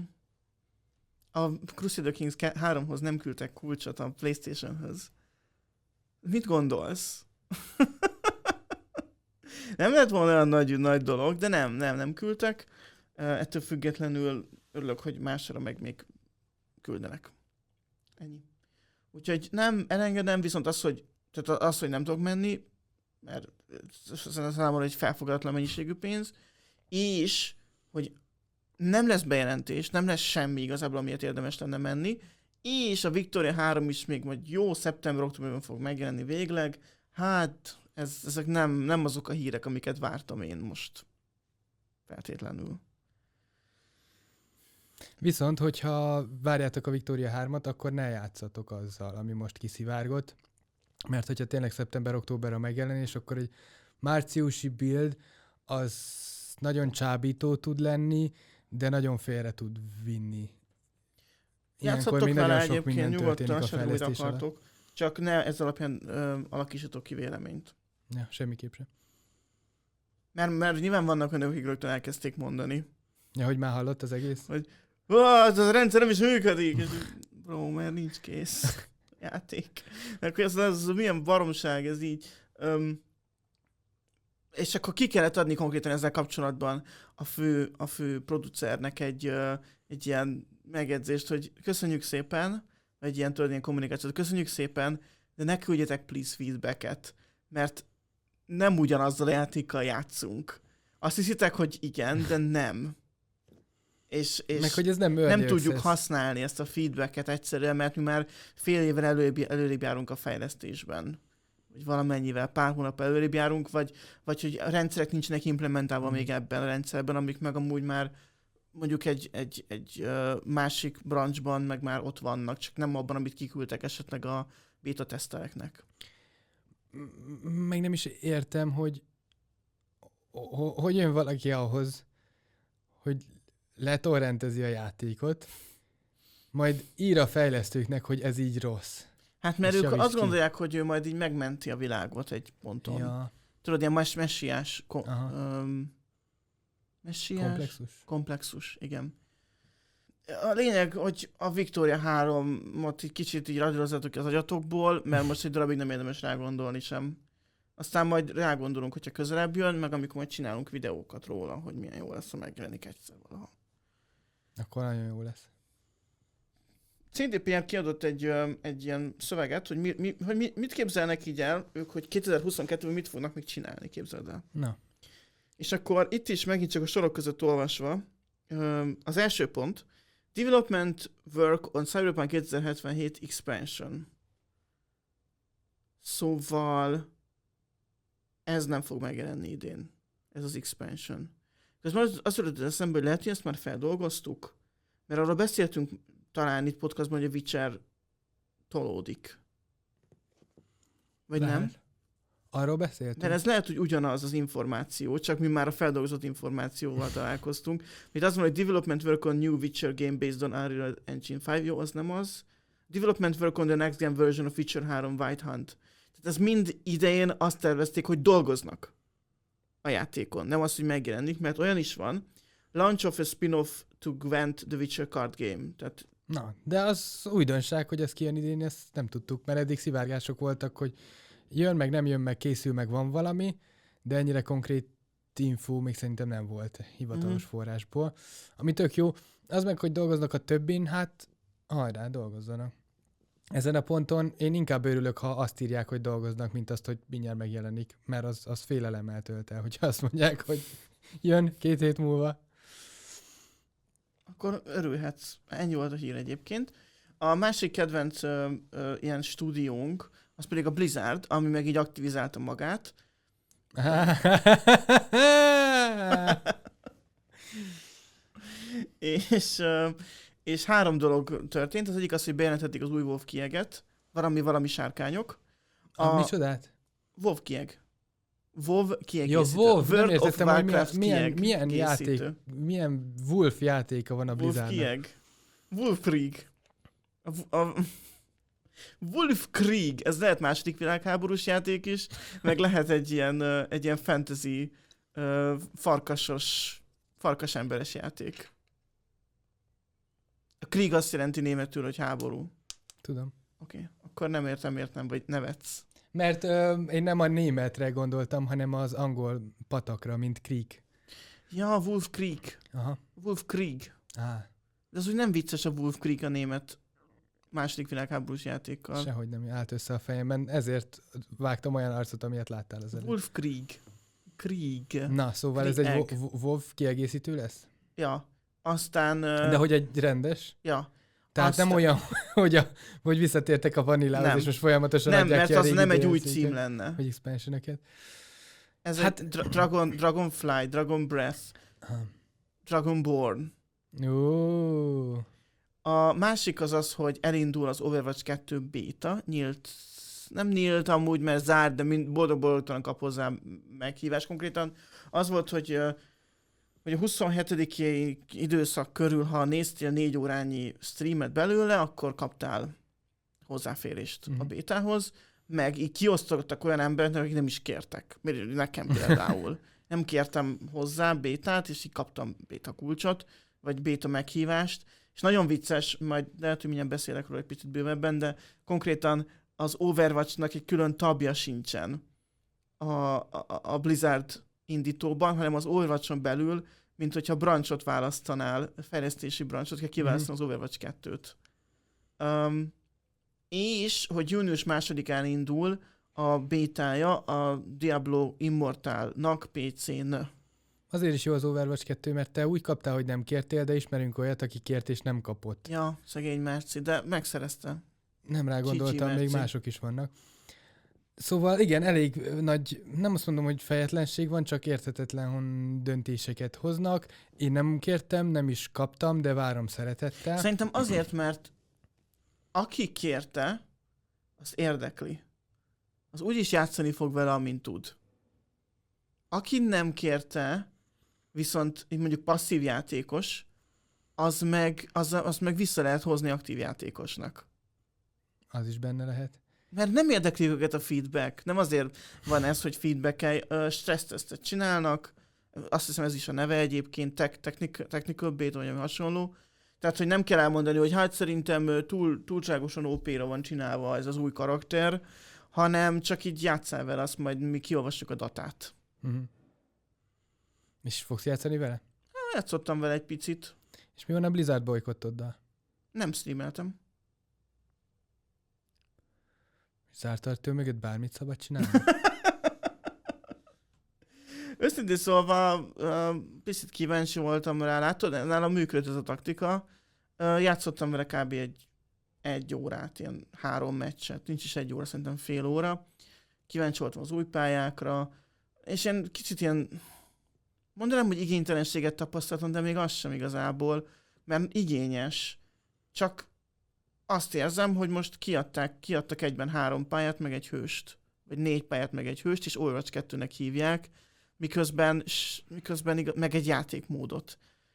A Crusader Kings háromhoz nem küldtek kulcsot a PlayStationhöz. Mit gondolsz? Nem lett volna olyan nagy, nagy dolog, de nem, nem, nem küldtek. Ettől függetlenül örülök, hogy másra meg még küldenek. Ennyi. Úgyhogy nem elengedem, viszont az, hogy, tehát az, hogy nem tudok menni, mert számomra egy felfogadatlan mennyiségű pénz, és hogy nem lesz bejelentés, nem lesz semmi igazából, amiért érdemes lenne menni, és a Victoria három is még majd jó szeptember-októberben fog megjelenni végleg. Hát, ez, ezek nem, nem azok a hírek, amiket vártam én most. Feltétlenül. Viszont, hogyha várjátok a Victoria hármat, akkor ne játszatok azzal, ami most kiszivárgott. Mert hogyha tényleg szeptember-október a megjelenés, akkor egy márciusi build az nagyon csábító tud lenni, de nagyon félre tud vinni. Játszottok vele egyébként nyugodtan, semmi akartok, csak ne ez alapján ö, alakítsatok ki véleményt. Ja, semmiképp sem. Mert, mert nyilván vannak önök, akik rögtön elkezdték mondani. Ja, hogy már hallott az egész? Hogy ez a rendszer nem is működik. És, bro, mert nincs kész játék. Mert ez, ez milyen baromság, ez így. Um, és akkor ki kellett adni konkrétan ezzel kapcsolatban a fő, a fő producernek egy, uh, egy ilyen megjegyzést, hogy köszönjük szépen, egy ilyen tudod, ilyen kommunikációt, köszönjük szépen, de ne küldjetek please feedbacket, mert nem ugyanazzal a játékkal játszunk. Azt hiszitek, hogy igen, de nem. És, és meg, hogy ez nem, nem tudjuk használni ezt a feedbacket egyszerűen, mert mi már fél évvel előrébb, előrébb járunk a fejlesztésben. Vagy valamennyivel, pár hónap előrébb járunk, vagy, vagy hogy a rendszerek nincsenek implementálva mm. még ebben a rendszerben, amik meg amúgy már mondjuk egy, egy, egy uh, másik branchban meg már ott vannak, csak nem abban, amit kiküldtek esetleg a beta teszteleknek. Meg nem is értem, hogy hogy jön valaki ahhoz, hogy letorrentezi a játékot, majd ír a fejlesztőknek, hogy ez így rossz. Hát mert ők azt ki. gondolják, hogy ő majd így megmenti a világot egy ponton. Ja. Tudod, ilyen mes- messiás... Ko- um, messiás? Komplexus. Komplexus, igen. A lényeg, hogy a Victoria háromot egy kicsit így radírozzatok az agyatokból, mert most egy darabig nem érdemes rágondolni sem. Aztán majd rágondolunk, hogyha közelebb jön, meg amikor majd csinálunk videókat róla, hogy milyen jó lesz, ha megjelenik egyszer valaha. Akkor nagyon jó lesz. cé dé pé er kiadott egy, egy ilyen szöveget, hogy, mi, mi, hogy mi, mit képzelnek így el, ők, hogy kétezer-huszonkettőben mit fognak még csinálni, képzeld el. Na. És akkor itt is megint csak a sorok között olvasva, az első pont, Development Work on Cyberpunk kétezer-hetvenhét Expansion. Szóval ez nem fog megjelenni idén. Ez az Expansion. Közben azt jutott eszembe, hogy lehet, hogy ezt már feldolgoztuk, mert arra beszéltünk talán itt podcastban, hogy a Witcher tolódik. Vagy lehet. Nem? Arról beszéltünk. De ez lehet, hogy ugyanaz az információ, csak mi már a feldolgozott információval találkoztunk. Mint azt mondom, hogy Development Work on New Witcher Game based on Unreal Engine öt, jó, az nem az. Development Work on the Next Gen Version of Witcher három White Hunt. Tehát ez mind idején azt tervezték, hogy dolgoznak a játékon. Nem az, hogy megjelenik, mert olyan is van. Launch of a spin-off to Gwent the Witcher card game. Tehát na, de az újdonság, hogy ez kijön idén, ezt nem tudtuk, mert eddig szivárgások voltak, hogy jön meg, nem jön meg, készül meg, van valami, de ennyire konkrét info még szerintem nem volt hivatalos mm-hmm. forrásból. Ami tök jó, az meg, hogy dolgoznak a többin, hát hajrá, dolgozzanak. Ezen a ponton én inkább örülök, ha azt írják, hogy dolgoznak, mint azt, hogy mindjárt megjelenik, mert az, az félelemmel tölt el, hogyha azt mondják, hogy jön két hét múlva. Akkor örülhetsz. Ennyi volt a hír egyébként. A másik kedvenc ö, ö, ilyen stúdiónk, az pedig a Blizzard, ami meg így aktivizálta magát. és, ö, és három dolog történt. Az egyik az, hogy bejelentették az új WoW kieget, valami valami sárkányok. A, a micsodát? WoW kieg. WoW kiegészítő. Ja, WoW, nem értettem, hogy milyen, milyen, milyen játék, milyen Wolf játéka van a Blizzardnak. WoW kieg. Wolfkrieg. A, a, Wolfkrieg, ez lehet második világháborús játék is, meg lehet egy ilyen, egy ilyen fantasy uh, farkasos, farkasemberes játék. A Krieg azt jelenti németül, hogy háború. Tudom. Oké, okay. Akkor nem értem, miért nem vagy nevetsz. Mert ö, én nem a németre gondoltam, hanem az angol patakra, mint Krieg. Ja, Wolf Creek. Aha. Wolf Krieg. Ah. De az úgy nem vicces a Wolf Creek a német második világháborús játékkal. Sehogy nem állt össze a fejemben, ezért vágtam olyan arcot, amilyet láttál az előtt. Wolf Krieg. Krieg. Na, szóval Krieg. ez egy WoW kiegészítő lesz? Ja. Aztán... De hogy egy rendes? Ja. Tehát Aztán... nem olyan, hogy, a, hogy visszatértek a Vanillához, és most folyamatosan nem, adják mert ki a az régi nem egy dé el új cé-ket, cím lenne. vagy expansionöket. Ez hát... egy dra- Dragon, Dragonfly, Dragon Breath, Aha. Dragonborn. Ó. A másik az az, hogy elindul az Overwatch kettő beta, nyílt, nem nyílt amúgy, mert zárt, de mind boldog-boldogtalan kap hozzá meghívás. Konkrétan az volt, hogy, hogy a huszonhetediki időszak körül, ha néztél négy órányi streamet belőle, akkor kaptál hozzáférést uh-huh. a bétához, meg így kiosztottak olyan embereknek, akik nem is kértek. Nekem például. Nem kértem hozzá bétát, és így kaptam béta kulcsot, vagy béta meghívást, és nagyon vicces, majd lehet, hogy mindjárt beszélek róla egy picit bővebben, de konkrétan az Overwatch-nak egy külön tabja sincsen a, a, a Blizzard indítóban, hanem az Overwatch-on belül, mint hogyha branchot választanál, fejlesztési branchot, kell kiválasztani mm-hmm. az Overwatch kettőt. Um, és, hogy június másodikán indul a bétája a Diablo Immortalnak pé cén. Azért is jó az Overwatch kettő, mert te úgy kaptál, hogy nem kértél, de ismerünk olyat, aki kért és nem kapott. Ja, szegény Márci, de megszerezte. Nem rá gondoltam, Csicsi, még mások is vannak. Szóval igen, elég nagy, nem azt mondom, hogy fejetlenség van, csak érthetetlen döntéseket hoznak. Én nem kértem, nem is kaptam, de várom szeretettel. Szerintem azért, mert aki kérte, az érdekli. Az úgyis játszani fog vele, amint tud. Aki nem kérte, viszont mondjuk passzív játékos, az meg, az, az meg vissza lehet hozni aktív játékosnak. Az is benne lehet. Mert nem érdekli őket a feedback. Nem azért van ez, hogy feedback-elj, stressztesztet csinálnak, azt hiszem ez is a neve egyébként, tech, technical, technical beta, vagy hasonló. Tehát, hogy nem kell elmondani, hogy hát szerintem túl, túlságosan ó pé-ra van csinálva ez az új karakter, hanem csak így játsszál vele, azt majd mi kiolvassuk a datát. Uh-huh. És fogsz játszani vele? Há, játszottam vele egy picit. És mi van a Blizzard bolykottoddal? Nem streameltem. Zárt tartó mögött bármit szabad csinálni? Őszintén szólva, uh, picit kíváncsi voltam rá, látod, nálam működött ez a taktika. Uh, játszottam vele kb. egy, egy órát, ilyen három meccset, nincs is egy óra, szerintem fél óra. Kíváncsi voltam az új pályákra, és én kicsit ilyen, mondanám, hogy igénytelenséget tapasztaltam, de még az sem igazából, mert igényes. Csak azt érzem, hogy most kiadták, kiadtak egyben három pályát, meg egy hőst. Vagy négy pályát, meg egy hőst, és Overwatch kettőnek hívják, miközben, miközben igaz, meg egy játékmódot.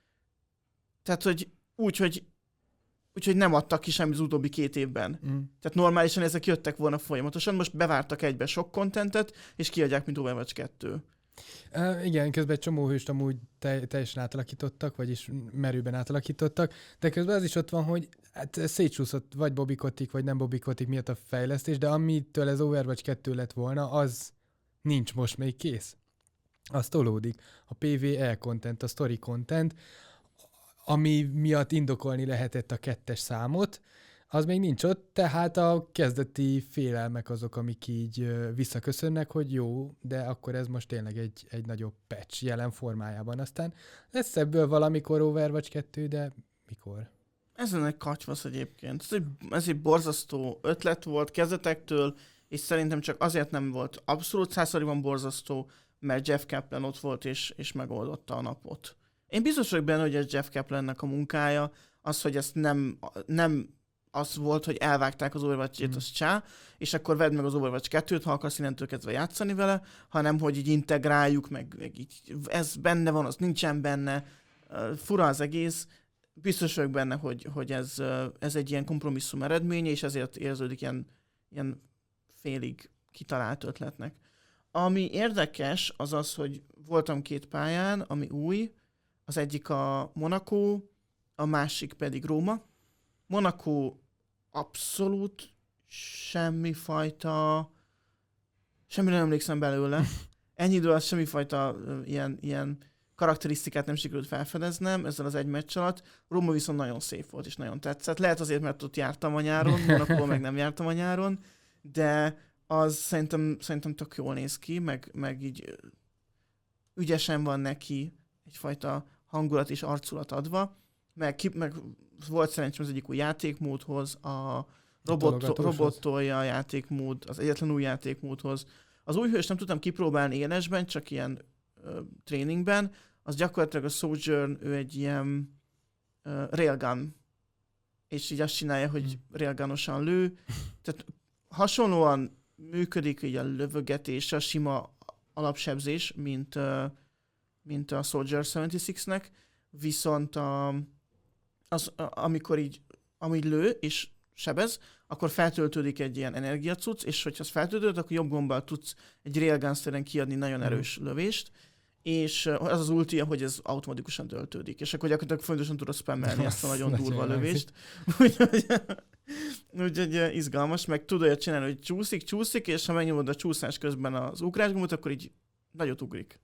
Tehát, hogy úgy, hogy, úgy, hogy nem adtak ki semmit az utóbbi két évben. Mm. Tehát normálisan ezek jöttek volna folyamatosan, most bevártak egybe sok kontentet, és kiadják, mint Overwatch kettő. Uh, igen, közben egy csomó hőst amúgy te- teljesen átalakítottak, vagyis merőben átalakítottak, de közben az is ott van, hogy hát szétsúszott vagy Bobby Kotick, vagy nem Bobby Kotick miatt a fejlesztés, de amitől ez Overwatch kettő lett volna, az nincs most még kész. Az tolódik. A pé vé é content, a story content, ami miatt indokolni lehetett a kettes számot, az még nincs ott, tehát a kezdeti félelmek azok, amik így visszaköszönnek, hogy jó, de akkor ez most tényleg egy, egy nagyobb patch jelen formájában. Aztán lesz ebből valamikor Overwatch kettő, de mikor? Ezen egy kacsvasz egyébként. Ez egy, ez egy borzasztó ötlet volt kezdetektől, és szerintem csak azért nem volt abszolút százszerűen borzasztó, mert Jeff Kaplan ott volt, és, és megoldotta a napot. Én biztos vagyok benne, hogy ez Jeff Kaplannek a munkája, az, hogy ezt nem, nem az volt, hogy elvágták az Overwatch-ét, mm. az csá, és akkor vedd meg az Overwatch kettőt, ha akarsz innentől kezdve játszani vele, hanem hogy így integráljuk, meg, meg így, ez benne van, az nincsen benne, uh, fura az egész. Biztos vagyok benne, hogy, hogy ez, uh, ez egy ilyen kompromisszum eredménye, és ezért érződik ilyen, ilyen félig kitalált ötletnek. Ami érdekes, az az, hogy voltam két pályán, ami új, az egyik a Monaco, a másik pedig Róma. Monaco abszolút semmifajta, semmire nem emlékszem belőle. Ennyi idő alatt semmifajta uh, ilyen, ilyen karakterisztikát nem sikerült felfedeznem ezzel az egy meccs alatt. Roma viszont nagyon szép volt, és nagyon tetszett. Lehet azért, mert ott jártam a nyáron, Monaco meg nem jártam a nyáron, de az szerintem, szerintem tök jól néz ki, meg, meg így ügyesen van neki egyfajta hangulat és arculat adva, meg, ki, meg volt szerencsém az egyik új játékmódhoz, a robot, robottolja a játékmód, az egyetlen új játékmódhoz. Az új hős nem tudtam kipróbálni élesben, csak ilyen ö, tréningben, az gyakorlatilag a Sojourn, ő egy ilyen ö, railgun, és így azt csinálja, hogy hmm. railgunosan lő. Tehát hasonlóan működik így a lövögetés, a sima alapsebzés, mint, ö, mint a Soldier hetvenhatnak, viszont a, az, a, amikor így amíg lő és sebez, akkor feltöltődik egy ilyen energiacucc, és hogyha az feltöltődik, akkor jobb gombbal tudsz egy railgun-szeren kiadni nagyon erős mm. lövést, és az az ultia, hogy ez automatikusan töltődik, és akkor gyakorlatilag fontosan tudod spammelni ezt a nagyon durva lövést. Úgyhogy, úgyhogy izgalmas, meg tudod olyat csinálni, hogy csúszik, csúszik, és ha megnyomod a csúszás közben az ugrásgombot, akkor így nagyot ugrik.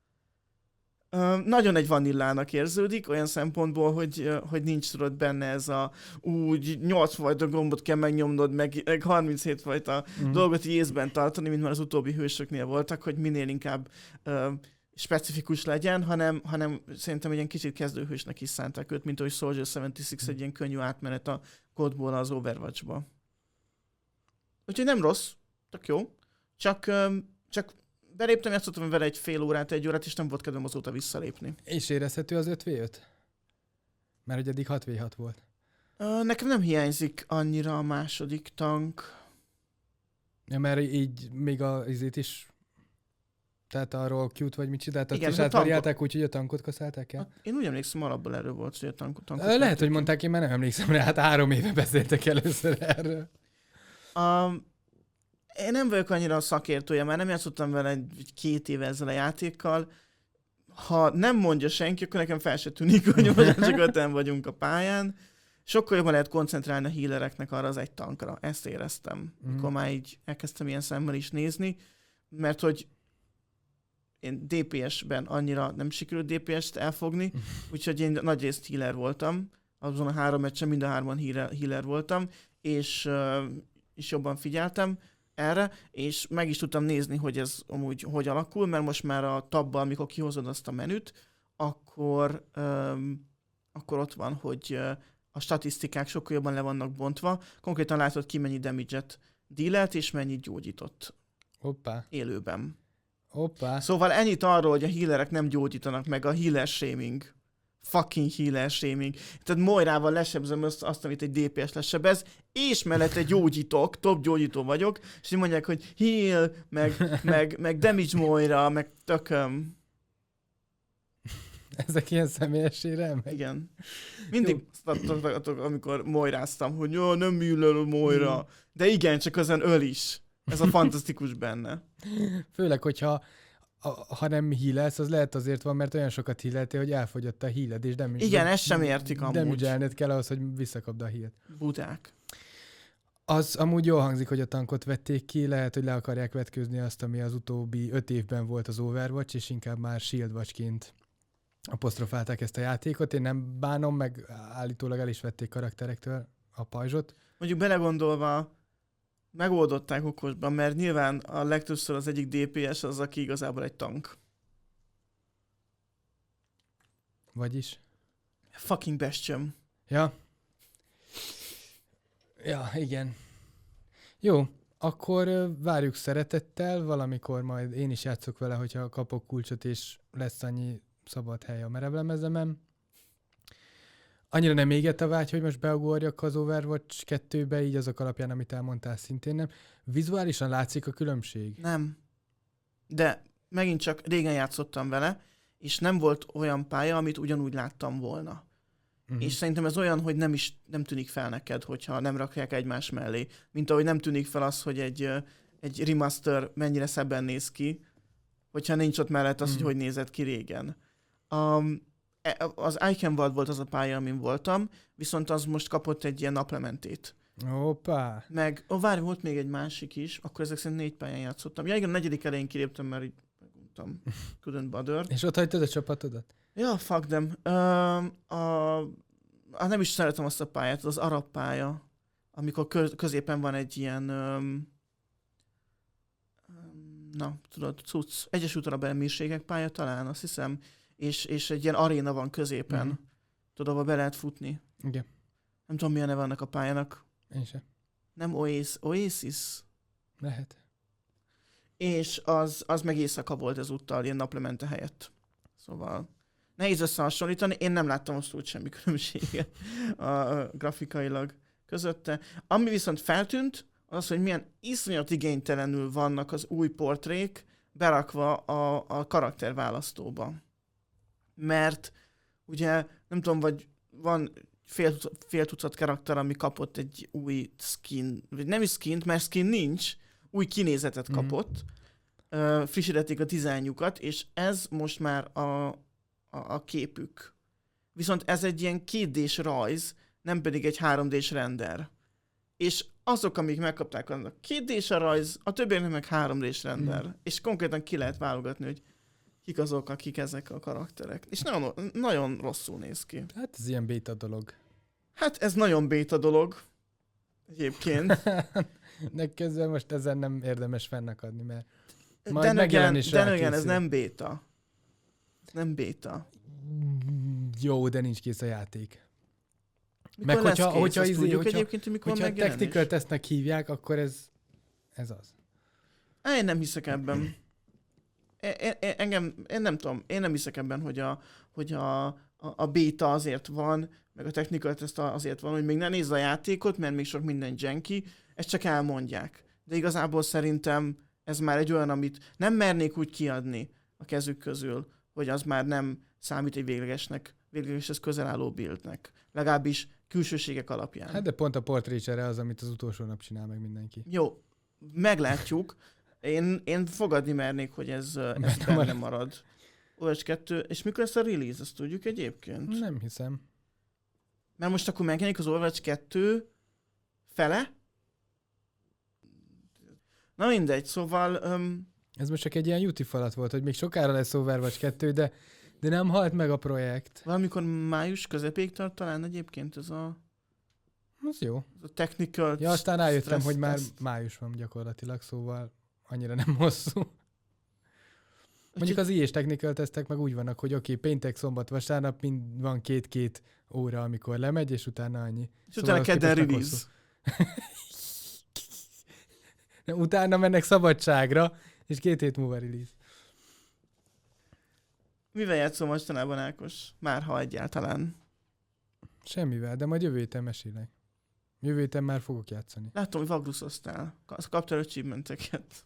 Uh, nagyon egy vanillának érződik, olyan szempontból, hogy, uh, hogy nincs tudod benne ez a úgy nyolc fajta gombot kell megnyomnod, meg, meg harminchét fajta mm. dolgot így észben tartani, mint már az utóbbi hősöknél voltak, hogy minél inkább uh, specifikus legyen, hanem, hanem szerintem egy ilyen kicsit kezdőhősnek is szánták őt, mint ahogy Soldier hetvenhat egy ilyen könnyű átmenet a Codból az Overwatchba. Úgyhogy nem rossz, tök jó, csak, um, csak beléptem, játszottam vele egy fél órát, egy órát, és nem volt kedvem azóta visszalépni. És érezhető az öt vé öt? Mert hogy eddig hat vé hat volt. Uh, nekem nem hiányzik annyira a második tank. Ja, mert így még a izét is, tehát a Roll Q-t vagy mit csináltak, igen, és átvariálták úgy, hogy a tankot kaszálták el? Én úgy emlékszem, alapból erről volt, hogy a tankot tankot Lehet, tankot, hogy mondták, én már nem emlékszem rá, hát három éve beszéltek először erről. Um, Én nem vagyok annyira a szakértője, mert nem játszottam vele egy két éve ezzel a játékkal. Ha nem mondja senki, akkor nekem fel se tűnik, hogy most csak öten vagyunk a pályán. Sokkal jobban lehet koncentrálni a healereknek arra az egy tankra. Ezt éreztem, mm. mikor már így elkezdtem ilyen szemmel is nézni, mert hogy én dé pé es-ben annyira nem sikerült dé pé est elfogni, úgyhogy én nagyrészt healer voltam. Azon a három meccsen mind a hárman healer voltam, és, uh, és jobban figyeltem erre, és meg is tudtam nézni, hogy ez amúgy hogy alakul, mert most már a tabbal, amikor kihozod azt a menüt, akkor, um, akkor ott van, hogy uh, a statisztikák sokkal jobban le vannak bontva. Konkrétan látod ki, mennyi damage-et dealt, és mennyit gyógyított. Hoppá. Élőben. Hoppá. Szóval ennyit arról, hogy a healerek nem gyógyítanak, meg a healer shaming. Fucking healer shaming. Tehát Moirával lesebzem azt, azt, amit egy dé pé es lesebez, és mellette gyógyítok, top gyógyító vagyok, és így mondják, hogy heal, meg, meg, meg damage Moira, meg tököm. Ezek ilyen személyes érelmek? Igen. Mindig amikor Moiráztam, hogy jó, nem heal a Moira. De igen, csak azon öl is. Ez a fantasztikus benne. Főleg, hogyha A, ha nem healelsz, az lehet azért van, mert olyan sokat healeltél, hogy elfogyott a healed, és nem... Igen, ezt sem értik amúgy. Damage-elned kell ahhoz, hogy visszakapd a healt. Budák. Az amúgy jól hangzik, hogy a tankot vették ki, lehet, hogy le akarják vetkőzni azt, ami az utóbbi öt évben volt az Overwatch, és inkább már Shield Watchként apostrofálták ezt a játékot. Én nem bánom, meg állítólag el is vették karakterektől a pajzsot. Mondjuk belegondolva, megoldották okosban, mert nyilván a legtöbbször az egyik dé pé es az, aki igazából egy tank. Vagyis? Fucking Bastion. Ja. Ja, igen. Jó, akkor várjuk szeretettel, valamikor majd én is játszok vele, hogyha kapok kulcsot, és lesz annyi szabad hely a merevlemezemen. Annyira nem égett a vágy, hogy most beugorjak az Overwatch kettőbe, így azok alapján, amit elmondtál, szintén nem. Vizuálisan látszik a különbség? Nem. De megint csak régen játszottam vele, és nem volt olyan pálya, amit ugyanúgy láttam volna. Uh-huh. És szerintem ez olyan, hogy nem is nem tűnik fel neked, hogyha nem rakják egymás mellé. Mint ahogy nem tűnik fel az, hogy egy, egy remaster mennyire szebben néz ki, hogyha nincs ott mellett az, uh-huh. hogy hogy nézett ki régen. Um, Az Eichenwald volt az a pálya, amin voltam, viszont az most kapott egy ilyen naplementét. Hoppá! Meg, ó, várj, volt még egy másik is, akkor ezek szerint négy pályán játszottam. Ja, igen, a negyedik elején kiléptem, mert így voltam. Couldn't bother. És ott hagytad a csapatodat? Ja, fuck them. Um, a, a, nem is szeretem azt a pályát, az arab pálya, amikor köz, középen van egy ilyen, um, na, tudod, cucc, Egyesült Arab Emírségek pálya talán, azt hiszem, és, és egy ilyen aréna van középen. Mm-hmm. Tudod, ahol be lehet futni. Igen. Nem tudom, milyen neve annak a pályának. Én sem. Nem Oasis. Oasis? Lehet. És az, az meg éjszaka volt ezúttal, ilyen naplemente helyett. Szóval nehéz összehasonlítani, én nem láttam azt úgy semmi különbséget a, a grafikailag közötte. Ami viszont feltűnt, az, hogy milyen iszonyat igénytelenül vannak az új portrék berakva a, a karakterválasztóba. Mert ugye, nem tudom, vagy van fél, fél tucat karakter, ami kapott egy új skin, vagy nem is skint, mert skin nincs, új kinézetet kapott, mm-hmm. uh, frissítették a dizájnjukat, és ez most már a, a, a képük. Viszont ez egy ilyen kétdés rajz, nem pedig egy háromdés render. És azok, amik megkapták, annak kétdés a rajz, a többieknek meg háromdés render. Mm. És konkrétan ki lehet válogatni, hogy kik azok, akik ezek a karakterek. És nagyon, nagyon rosszul néz ki. Hát ez ilyen béta dolog. Hát ez nagyon béta dolog. Egyébként. De közben most ezen nem érdemes fennakadni, mert majd de megjelenés rá készül. Ez nem béta. Ez nem béta. Jó, de nincs kész a játék. Mikor meg hogyha, kész, hogyha, izé, tudjuk hogyha, egyébként, hogy mikor hogyha technical testnek hívják, akkor ez, ez az. Én nem hiszek ebben. Én, én, engem, én nem tudom, én nem hiszek ebben, hogy a, hogy a, a, a beta azért van, meg a technical test azért van, hogy még ne nézz a játékot, mert még sok minden janky, ezt csak elmondják. De igazából szerintem ez már egy olyan, amit nem mernék úgy kiadni a kezük közül, hogy az már nem számít egy véglegesnek, véglegeshez közel álló buildnek. Legalábbis külsőségek alapján. Hát de pont a portrécsere az, amit az utolsó nap csinál meg mindenki. Jó, meglátjuk. Én, én fogadni mernék, hogy ez, ez benne marad. o es kettő, és mikor lesz a release, azt tudjuk egyébként? Nem hiszem. Mert most akkor megjelenik az Overwatch kettő fele? Na mindegy, szóval... Um, ez most csak egy ilyen juti-falat volt, hogy még sokára lesz Overwatch kettő, de, de nem halt meg a projekt. Valamikor május közepéig tart talán egyébként ez a... Az jó. Ez a technical... Ja, aztán rájöttem, hogy már május van gyakorlatilag, szóval annyira nem hosszú. Mondjuk az i es technical tesztek meg úgy vannak, hogy oké, okay, péntek, szombat, vasárnap mind van két-két óra, amikor lemegy, és utána annyi. És szóval utána kedden release. Utána mennek szabadságra, és két hét múlva release. Mivel játszol mostanában, Ákos? Már ha egyáltalán. Semmivel, de majd jövő héten mesélek. Jövő héten már fogok játszani. Látom, hogy vagruszoztál. Kaptál achievementeket.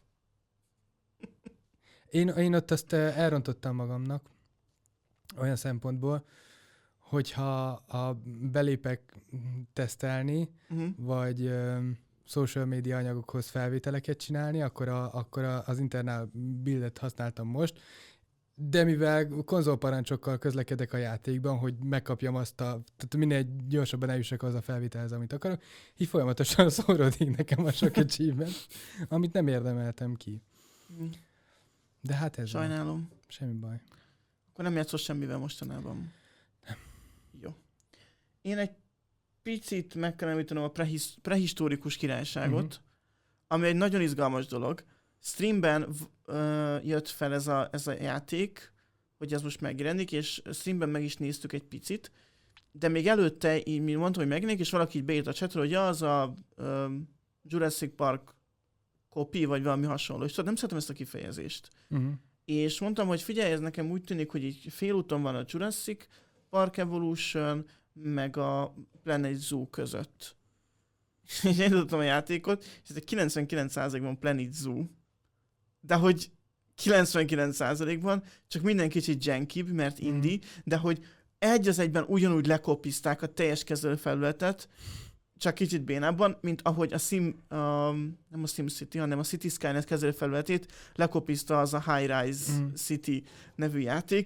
Én, én ott azt elrontottam magamnak olyan szempontból, hogyha a belépek tesztelni, uh-huh. vagy um, social media anyagokhoz felvételeket csinálni, akkor, a, akkor a, az internal buildet használtam most, de mivel konzolparancsokkal közlekedek a játékban, hogy megkapjam azt a, tehát minél gyorsabban eljussak az a felvételhez, amit akarok, így folyamatosan szóródik nekem a sok achievement, amit nem érdemeltem ki. Uh-huh. De hát ez sajnálom. Nem. Semmi baj. Akkor nem játszol semmivel mostanában. Nem. Jó. Én egy picit meg kell említenem a prehisz- prehistórikus királyságot, uh-huh. ami egy nagyon izgalmas dolog. Streamben uh, jött fel ez a, ez a játék, hogy ez most megjelenik, és streamben meg is néztük egy picit, de még előtte így mi mondtam, hogy megjelenik, és valaki így beírt a chatre, hogy ja, az a um, Jurassic Park copy, vagy valami hasonló. És tudod, nem szeretem ezt a kifejezést. Uh-huh. És mondtam, hogy figyelj, ez nekem úgy tűnik, hogy így félúton van a Jurassic Park Evolution, meg a Planet Zoo között. És én indítottam a játékot, és ez egy kilencvenkilenc százalékban Planet Zoo. De hogy kilencvenkilenc százalékban, csak minden kicsit jankibb, mert indie, uh-huh. de hogy egy az egyben ugyanúgy lekopizták a teljes kezelőfelületet, csak kicsit bénábban, mint ahogy a Sim, um, nem a SimCity, hanem a City Skynet kezelőfelületét lekopizta az a High Rise mm. City nevű játék.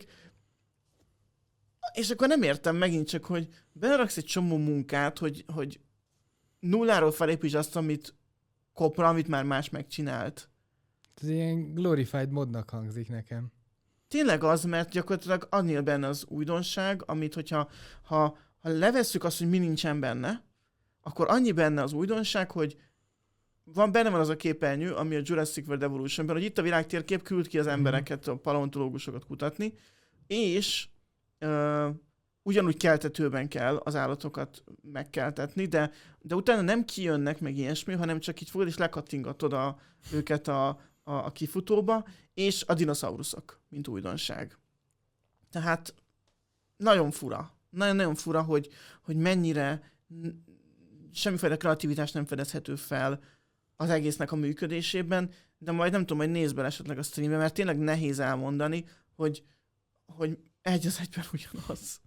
És akkor nem értem megint csak, hogy beleraksz egy csomó munkát, hogy, hogy nulláról felépíts azt, amit kopra, amit már más megcsinált. Ez ilyen glorified modnak hangzik nekem. tényleg az, mert gyakorlatilag annél benne az újdonság, amit hogyha ha, ha levesszük azt, hogy mi nincsen benne, akkor annyi benne az újdonság, hogy van, benne van az a képernyő, ami a Jurassic World Evolutionben, hogy itt a világtérkép küld ki az embereket, a paleontológusokat kutatni, és uh, ugyanúgy keltetőben kell az állatokat megkeltetni, de, de utána nem kijönnek meg ilyesmi, hanem csak így fogod és lekattingatod a, őket a, a, a kifutóba, és a dinoszauruszok, mint újdonság. Tehát nagyon fura. Nagyon-nagyon fura, hogy, hogy mennyire semmiféle kreativitás nem fedezhető fel az egésznek a működésében, de majd nem tudom, hogy nézd bele esetleg a streambe, mert tényleg nehéz elmondani, hogy, hogy egy az egyben ugyanaz.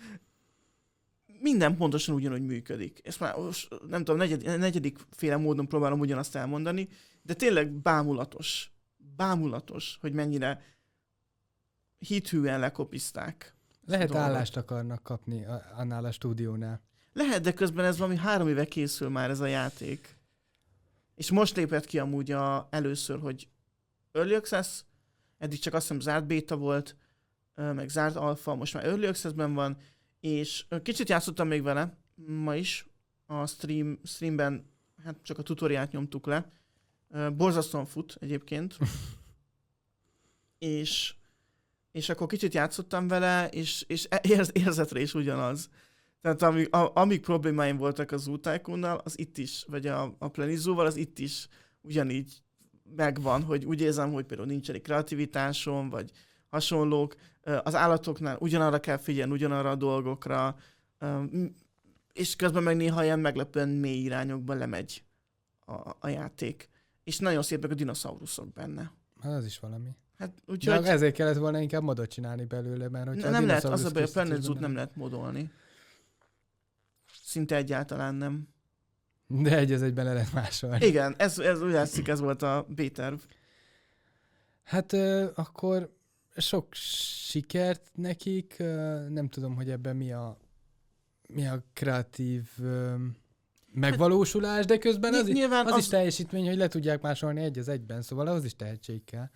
Minden pontosan ugyanúgy működik. Ezt már nem tudom, negyedik, negyedik féle módon próbálom ugyanazt elmondani, de tényleg bámulatos. Bámulatos, hogy mennyire hithűen lekopizták. Lehet állást akarnak kapni annál a stúdiónál. Lehet, de közben ez valami három éve készül már ez a játék. És most lépett ki amúgy a, először, hogy Early Access, eddig csak azt hiszem zárt beta volt, meg zárt alfa, most már Early Access-ben van, és kicsit játszottam még vele, ma is, a stream, streamben, hát csak a tutoriát nyomtuk le. Borzasztóan fut egyébként. és, és akkor kicsit játszottam vele, és, és érz, érzetre is ugyanaz. Tehát amíg, a, amíg problémáim voltak az U-Tycoonnal, az itt is, vagy a, a Planizóval, az itt is ugyanígy megvan, hogy úgy érzem, hogy például nincs elég kreativitásom, vagy hasonlók. Az állatoknál ugyanarra kell figyelni, ugyanarra a dolgokra, és közben meg néha ilyen meglepően mély irányokba lemegy a, a játék. És nagyon szépek a dinoszauruszok benne. Hát az is valami. Hát, úgyhogy... De ezért kellett volna inkább modot csinálni belőle, mert hogyha nem a lehet, az a baj, a Planet Zoo-t nem lehet modolni. Szinte egyáltalán nem. De egy az egyben le lehet másolni. Igen, ez, ez úgy látszik, ez volt a B-terv. Hát euh, akkor sok sikert nekik, euh, nem tudom, hogy ebben mi a, mi a kreatív euh, megvalósulás, de közben az, az, az, az is teljesítmény, hogy le tudják másolni egy az egyben, szóval az is tehetség kell.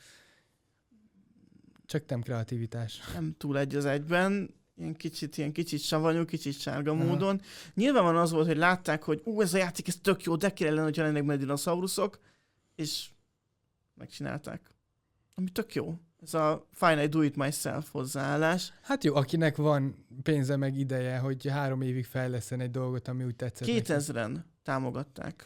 Csak nem kreativitás. Nem túl egy az egyben, ilyen kicsit, ilyen kicsit savanyú, kicsit sárga Aha. módon. Nyilván az volt, hogy látták, hogy ú, ez a játék, ez tök jó, de kellene, hogyha lennek meg dinoszauruszok, és megcsinálták. Ami tök jó. Ez a fine, I do it myself hozzáállás. Hát jó, akinek van pénze meg ideje, hogy három évig fejleszten egy dolgot, ami úgy tetszett kétezren neki. Támogatták.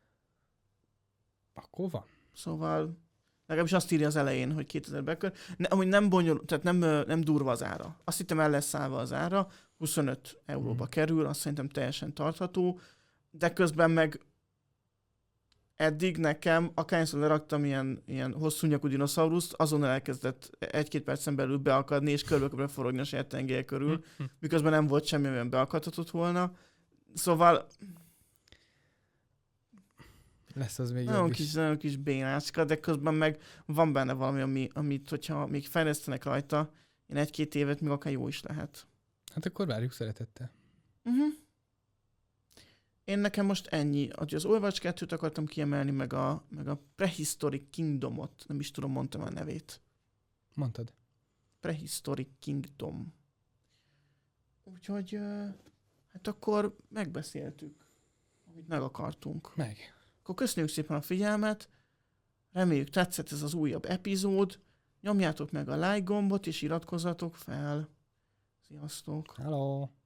Akkor van. Szóval legalábbis azt írja az elején, hogy kétezer bekör. Ne, amúgy nem bonyolult, tehát nem, nem durva az ára. Azt hittem el lesz szállva az ára, huszonöt euróba hmm. kerül, azt szerintem teljesen tartható, de közben meg eddig nekem, akárhányszor leraktam ilyen, ilyen hosszú nyakú dinoszauruszt, azonnal elkezdett egy-két percen belül beakadni, és körbe-körbe forogni a saját tengely körül, miközben nem volt semmi, olyan beakadhatott volna. Szóval lesz az még nagyon kis, nagyon kis bénácska, de közben meg van benne valami, ami, amit, hogyha még fejlesztenek rajta, én egy-két évet még akár jó is lehet. Hát akkor várjuk szeretettel. Uh-huh. Én nekem most ennyi. Az Overwatch kettőt akartam kiemelni, meg a, meg a Prehistoric Kingdomot. Nem is tudom, mondtam a nevét. Mondtad. Prehistoric Kingdom. Úgyhogy hát akkor megbeszéltük, amit meg akartunk. Meg. Akkor köszönjük szépen a figyelmet. Reméljük tetszett ez az újabb epizód. Nyomjátok meg a like gombot, és iratkozzatok fel. Sziasztok! Hello!